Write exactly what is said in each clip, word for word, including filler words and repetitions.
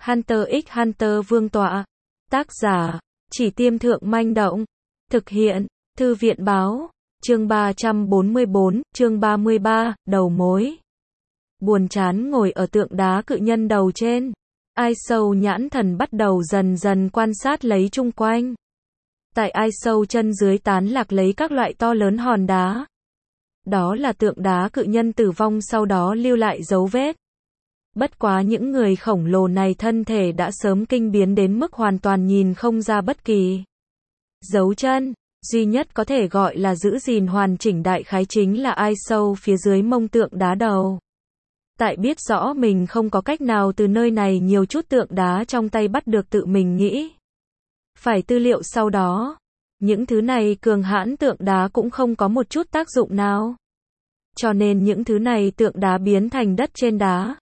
Hunter x Hunter Vương tọa. Tác giả, Chỉ Tiêm Thượng Manh Động. Thực hiện, Thư viện báo. Chương ba trăm bốn mươi bốn, chương ba mươi ba, đầu mối. Buồn chán ngồi ở tượng đá cự nhân đầu trên. Ai sâu nhãn thần bắt đầu dần dần quan sát lấy chung quanh. Tại ai sâu chân dưới tán lạc lấy các loại to lớn hòn đá. Đó là tượng đá cự nhân tử vong sau đó lưu lại dấu vết. Bất quá những người khổng lồ này thân thể đã sớm kinh biến đến mức hoàn toàn nhìn không ra bất kỳ dấu chân. Duy nhất có thể gọi là giữ gìn hoàn chỉnh đại khái chính là ai sâu phía dưới mông tượng đá đầu. Tại biết rõ mình không có cách nào từ nơi này nhiều chút tượng đá trong tay bắt được tự mình nghĩ phải tư liệu sau đó. Những thứ này cường hãn tượng đá cũng không có một chút tác dụng nào. Cho nên những thứ này tượng đá biến thành đất trên đá.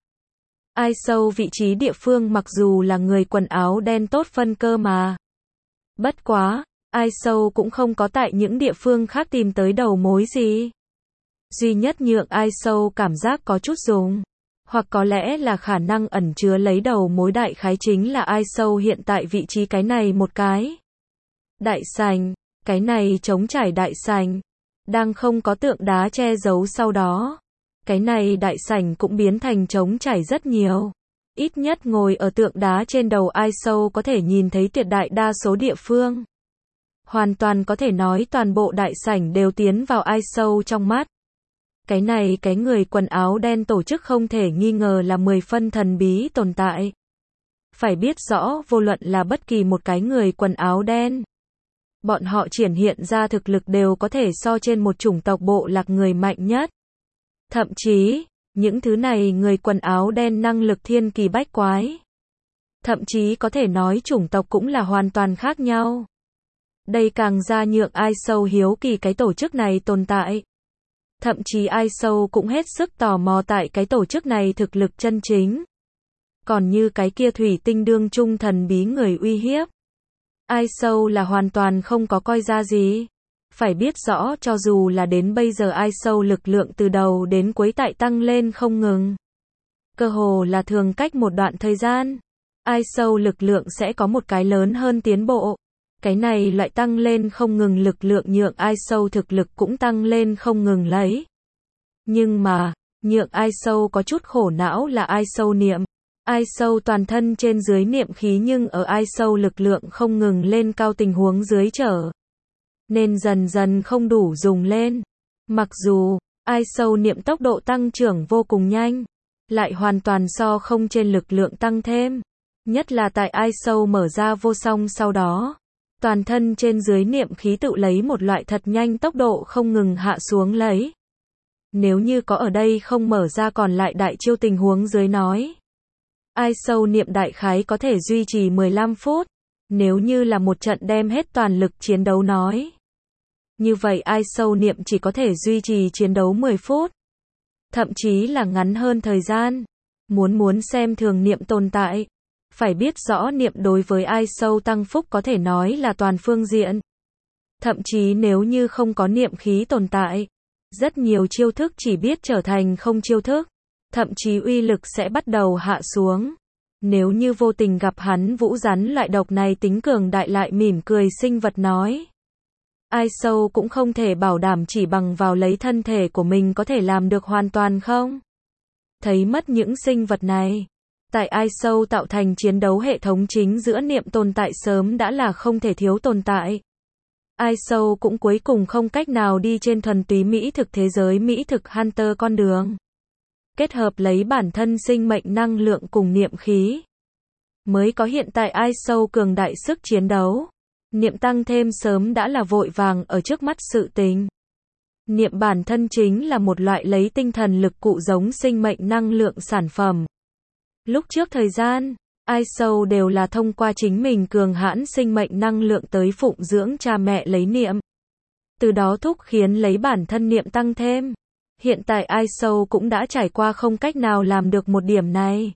Ai sâu vị trí địa phương mặc dù là người quần áo đen tốt phân cơ mà. Bất quá, ai sâu cũng không có tại những địa phương khác tìm tới đầu mối gì. Duy nhất nhượng ai sâu cảm giác có chút dùng. Hoặc có lẽ là khả năng ẩn chứa lấy đầu mối đại khái chính là ai sâu hiện tại vị trí cái này một cái. Đại sành, cái này trống trải đại sành. Đang không có tượng đá che giấu sau đó. Cái này đại sảnh cũng biến thành trống trải rất nhiều. Ít nhất ngồi ở tượng đá trên đầu ai sâu có thể nhìn thấy tuyệt đại đa số địa phương. Hoàn toàn có thể nói toàn bộ đại sảnh đều tiến vào ai sâu trong mắt. Cái này cái người quần áo đen tổ chức không thể nghi ngờ là mười phân thần bí tồn tại. Phải biết rõ vô luận là bất kỳ một cái người quần áo đen. Bọn họ triển hiện ra thực lực đều có thể so trên một chủng tộc bộ lạc người mạnh nhất. Thậm chí, những thứ này người quần áo đen năng lực thiên kỳ bách quái. Thậm chí có thể nói chủng tộc cũng là hoàn toàn khác nhau. Đây càng ra nhượng ai sâu hiếu kỳ cái tổ chức này tồn tại. Thậm chí ai sâu cũng hết sức tò mò tại cái tổ chức này thực lực chân chính. Còn như cái kia thủy tinh đương trung thần bí người uy hiếp. Ai sâu là hoàn toàn không có coi ra gì. Phải biết rõ cho dù là đến bây giờ ai sâu lực lượng từ đầu đến cuối tại tăng lên không ngừng. Cơ hồ là thường cách một đoạn thời gian. Ai sâu lực lượng sẽ có một cái lớn hơn tiến bộ. Cái này lại tăng lên không ngừng lực lượng nhượng ai sâu thực lực cũng tăng lên không ngừng lấy. Nhưng mà, nhượng ai sâu có chút khổ não là ai sâu niệm. Ai sâu toàn thân trên dưới niệm khí nhưng ở ai sâu lực lượng không ngừng lên cao tình huống dưới trở. Nên dần dần không đủ dùng lên. Mặc dù, ai sâu niệm tốc độ tăng trưởng vô cùng nhanh, lại hoàn toàn so không trên lực lượng tăng thêm. Nhất là tại ai sâu mở ra vô song sau đó. Toàn thân trên dưới niệm khí tự lấy một loại thật nhanh tốc độ không ngừng hạ xuống lấy. Nếu như có ở đây không mở ra còn lại đại chiêu tình huống dưới nói. Ai sâu niệm đại khái có thể duy trì mười lăm phút. Nếu như là một trận đem hết toàn lực chiến đấu nói. Như vậy ai sâu niệm chỉ có thể duy trì chiến đấu mười phút. Thậm chí là ngắn hơn thời gian. Muốn muốn xem thường niệm tồn tại. Phải biết rõ niệm đối với ai sâu tăng phúc có thể nói là toàn phương diện. Thậm chí nếu như không có niệm khí tồn tại. Rất nhiều chiêu thức chỉ biết trở thành không chiêu thức. Thậm chí uy lực sẽ bắt đầu hạ xuống. Nếu như vô tình gặp hắn vũ rắn loại độc này tính cường đại lại mỉm cười sinh vật nói. Ai sâu cũng không thể bảo đảm chỉ bằng vào lấy thân thể của mình có thể làm được hoàn toàn không? Thấy mất những sinh vật này. Tại ai sâu tạo thành chiến đấu hệ thống chính giữa niệm tồn tại sớm đã là không thể thiếu tồn tại. Ai sâu cũng cuối cùng không cách nào đi trên thuần túy mỹ thực thế giới mỹ thực Hunter con đường. Kết hợp lấy bản thân sinh mệnh năng lượng cùng niệm khí. Mới có hiện tại ai sâu cường đại sức chiến đấu. Niệm tăng thêm sớm đã là vội vàng ở trước mắt sự tình. Niệm bản thân chính là một loại lấy tinh thần lực cụ giống sinh mệnh năng lượng sản phẩm. Lúc trước thời gian, ai sâu đều là thông qua chính mình cường hãn sinh mệnh năng lượng tới phụng dưỡng cha mẹ lấy niệm. Từ đó thúc khiến lấy bản thân niệm tăng thêm. Hiện tại ai sâu cũng đã trải qua không cách nào làm được một điểm này.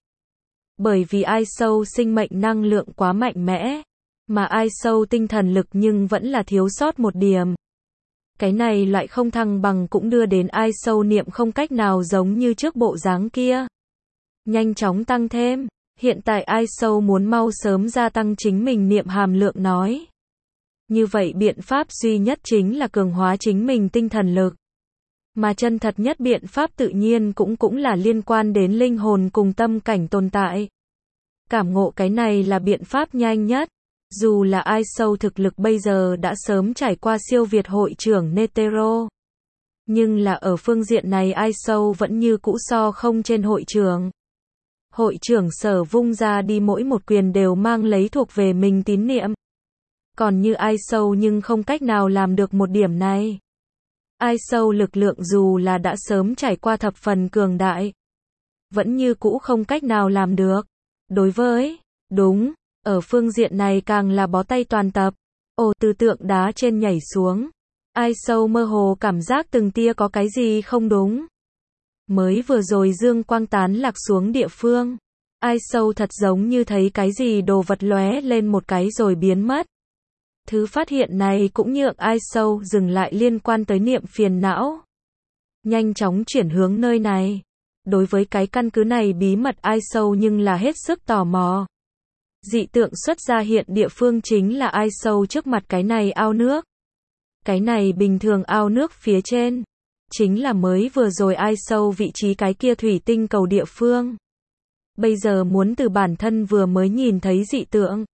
Bởi vì ai sâu sinh mệnh năng lượng quá mạnh mẽ. Mà ai sâu tinh thần lực nhưng vẫn là thiếu sót một điểm. Cái này loại không thăng bằng cũng đưa đến ai sâu niệm không cách nào giống như trước bộ dáng kia. Nhanh chóng tăng thêm. Hiện tại iSoul muốn mau sớm gia tăng chính mình niệm hàm lượng nói. Như vậy biện pháp duy nhất chính là cường hóa chính mình tinh thần lực. Mà chân thật nhất biện pháp tự nhiên cũng cũng là liên quan đến linh hồn cùng tâm cảnh tồn tại. Cảm ngộ cái này là biện pháp nhanh nhất. Dù là iSoul thực lực bây giờ đã sớm trải qua siêu việt hội trưởng Netero. Nhưng là ở phương diện này iSoul vẫn như cũ so không trên hội trưởng. Hội trưởng Sở vung ra đi mỗi một quyền đều mang lấy thuộc về mình tín niệm. Còn như iSoul nhưng không cách nào làm được một điểm này. iSoul lực lượng dù là đã sớm trải qua thập phần cường đại, vẫn như cũ không cách nào làm được. Đối với, đúng, ở phương diện này càng là bó tay toàn tập. Ồ, từ tượng đá trên nhảy xuống. iSoul mơ hồ cảm giác từng tia có cái gì không đúng. Mới vừa rồi dương quang tán lạc xuống địa phương. iSoul thật giống như thấy cái gì đồ vật lóe lên một cái rồi biến mất. Thứ phát hiện này cũng nhượng iSoul dừng lại liên quan tới niệm phiền não. Nhanh chóng chuyển hướng nơi này. Đối với cái căn cứ này bí mật iSoul nhưng là hết sức tò mò. Dị tượng xuất ra hiện địa phương chính là iSoul trước mặt cái này ao nước. Cái này bình thường ao nước phía trên. Chính là mới vừa rồi iSoul vị trí cái kia thủy tinh cầu địa phương. Bây giờ muốn từ bản thân vừa mới nhìn thấy dị tượng.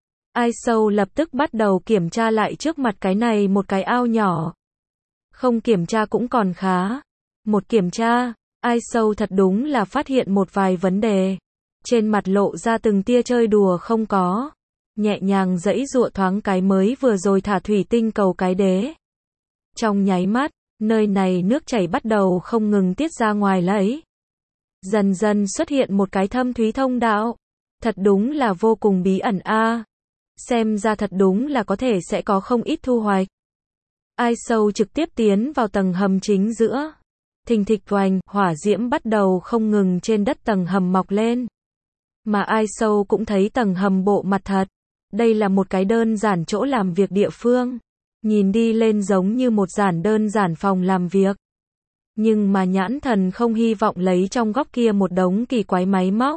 iSoul lập tức bắt đầu kiểm tra lại trước mặt cái này một cái ao nhỏ. Không kiểm tra cũng còn khá. Một kiểm tra, iSoul thật đúng là phát hiện một vài vấn đề. Trên mặt lộ ra từng tia chơi đùa không có. Nhẹ nhàng giãy giụa thoáng cái mới vừa rồi thả thủy tinh cầu cái đế. Trong nháy mắt, nơi này nước chảy bắt đầu không ngừng tiết ra ngoài lấy. Dần dần xuất hiện một cái thâm thúy thông đạo. Thật đúng là vô cùng bí ẩn a. À. Xem ra thật đúng là có thể sẽ có không ít thu hoạch. iSoul trực tiếp tiến vào tầng hầm chính giữa. Thình thịch oành, hỏa diễm bắt đầu không ngừng trên đất tầng hầm mọc lên. Mà iSoul cũng thấy tầng hầm bộ mặt thật. Đây là một cái đơn giản chỗ làm việc địa phương. Nhìn đi lên giống như một giản đơn giản phòng làm việc. Nhưng mà nhãn thần không hy vọng lấy trong góc kia một đống kỳ quái máy móc.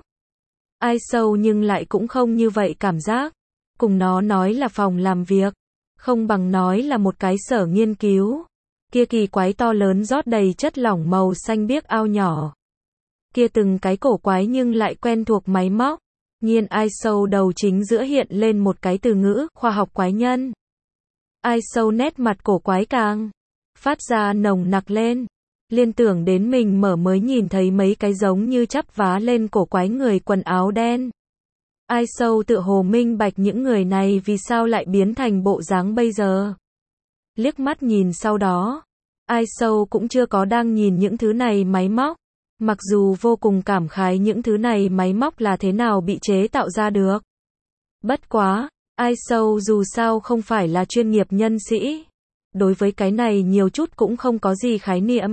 iSoul nhưng lại cũng không như vậy cảm giác. Cùng nó nói là phòng làm việc. Không bằng nói là một cái sở nghiên cứu. Kia kỳ quái to lớn rót đầy chất lỏng màu xanh biếc ao nhỏ. Kia từng cái cổ quái nhưng lại quen thuộc máy móc. Nhiên iSoul đầu chính giữa hiện lên một cái từ ngữ, khoa học quái nhân. iSoul nét mặt cổ quái càng phát ra nồng nặc lên. Liên tưởng đến mình mở mới nhìn thấy mấy cái giống như chắp vá lên cổ quái người quần áo đen. iSoul tự hồ minh bạch những người này vì sao lại biến thành bộ dáng bây giờ. Liếc mắt nhìn sau đó, iSoul cũng chưa có đang nhìn những thứ này máy móc. Mặc dù vô cùng cảm khái những thứ này máy móc là thế nào bị chế tạo ra được. Bất quá, iSoul dù sao không phải là chuyên nghiệp nhân sĩ. Đối với cái này nhiều chút cũng không có gì khái niệm.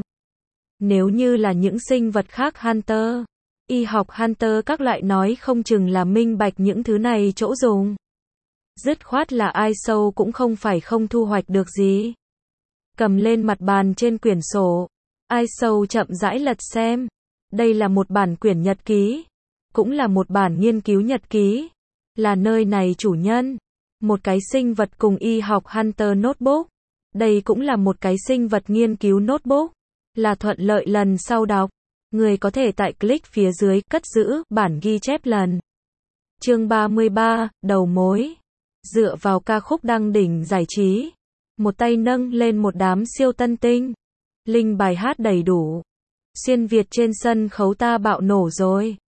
Nếu như là những sinh vật khác Hunter, y học Hunter các loại nói không chừng là minh bạch những thứ này chỗ dùng. Dứt khoát là iSoul cũng không phải không thu hoạch được gì. Cầm lên mặt bàn trên quyển sổ. iSoul chậm rãi lật xem. Đây là một bản quyển nhật ký. Cũng là một bản nghiên cứu nhật ký. Là nơi này chủ nhân. Một cái sinh vật cùng y học Hunter notebook. Đây cũng là một cái sinh vật nghiên cứu notebook. Là thuận lợi lần sau đọc. Người có thể tại click phía dưới cất giữ bản ghi chép lần. Chương ba mươi ba, đầu mối. Dựa vào ca khúc đăng đỉnh giải trí. Một tay nâng lên một đám siêu tân tinh. Linh bài hát đầy đủ. Xuyên Việt trên sân khấu ta bạo nổ rồi.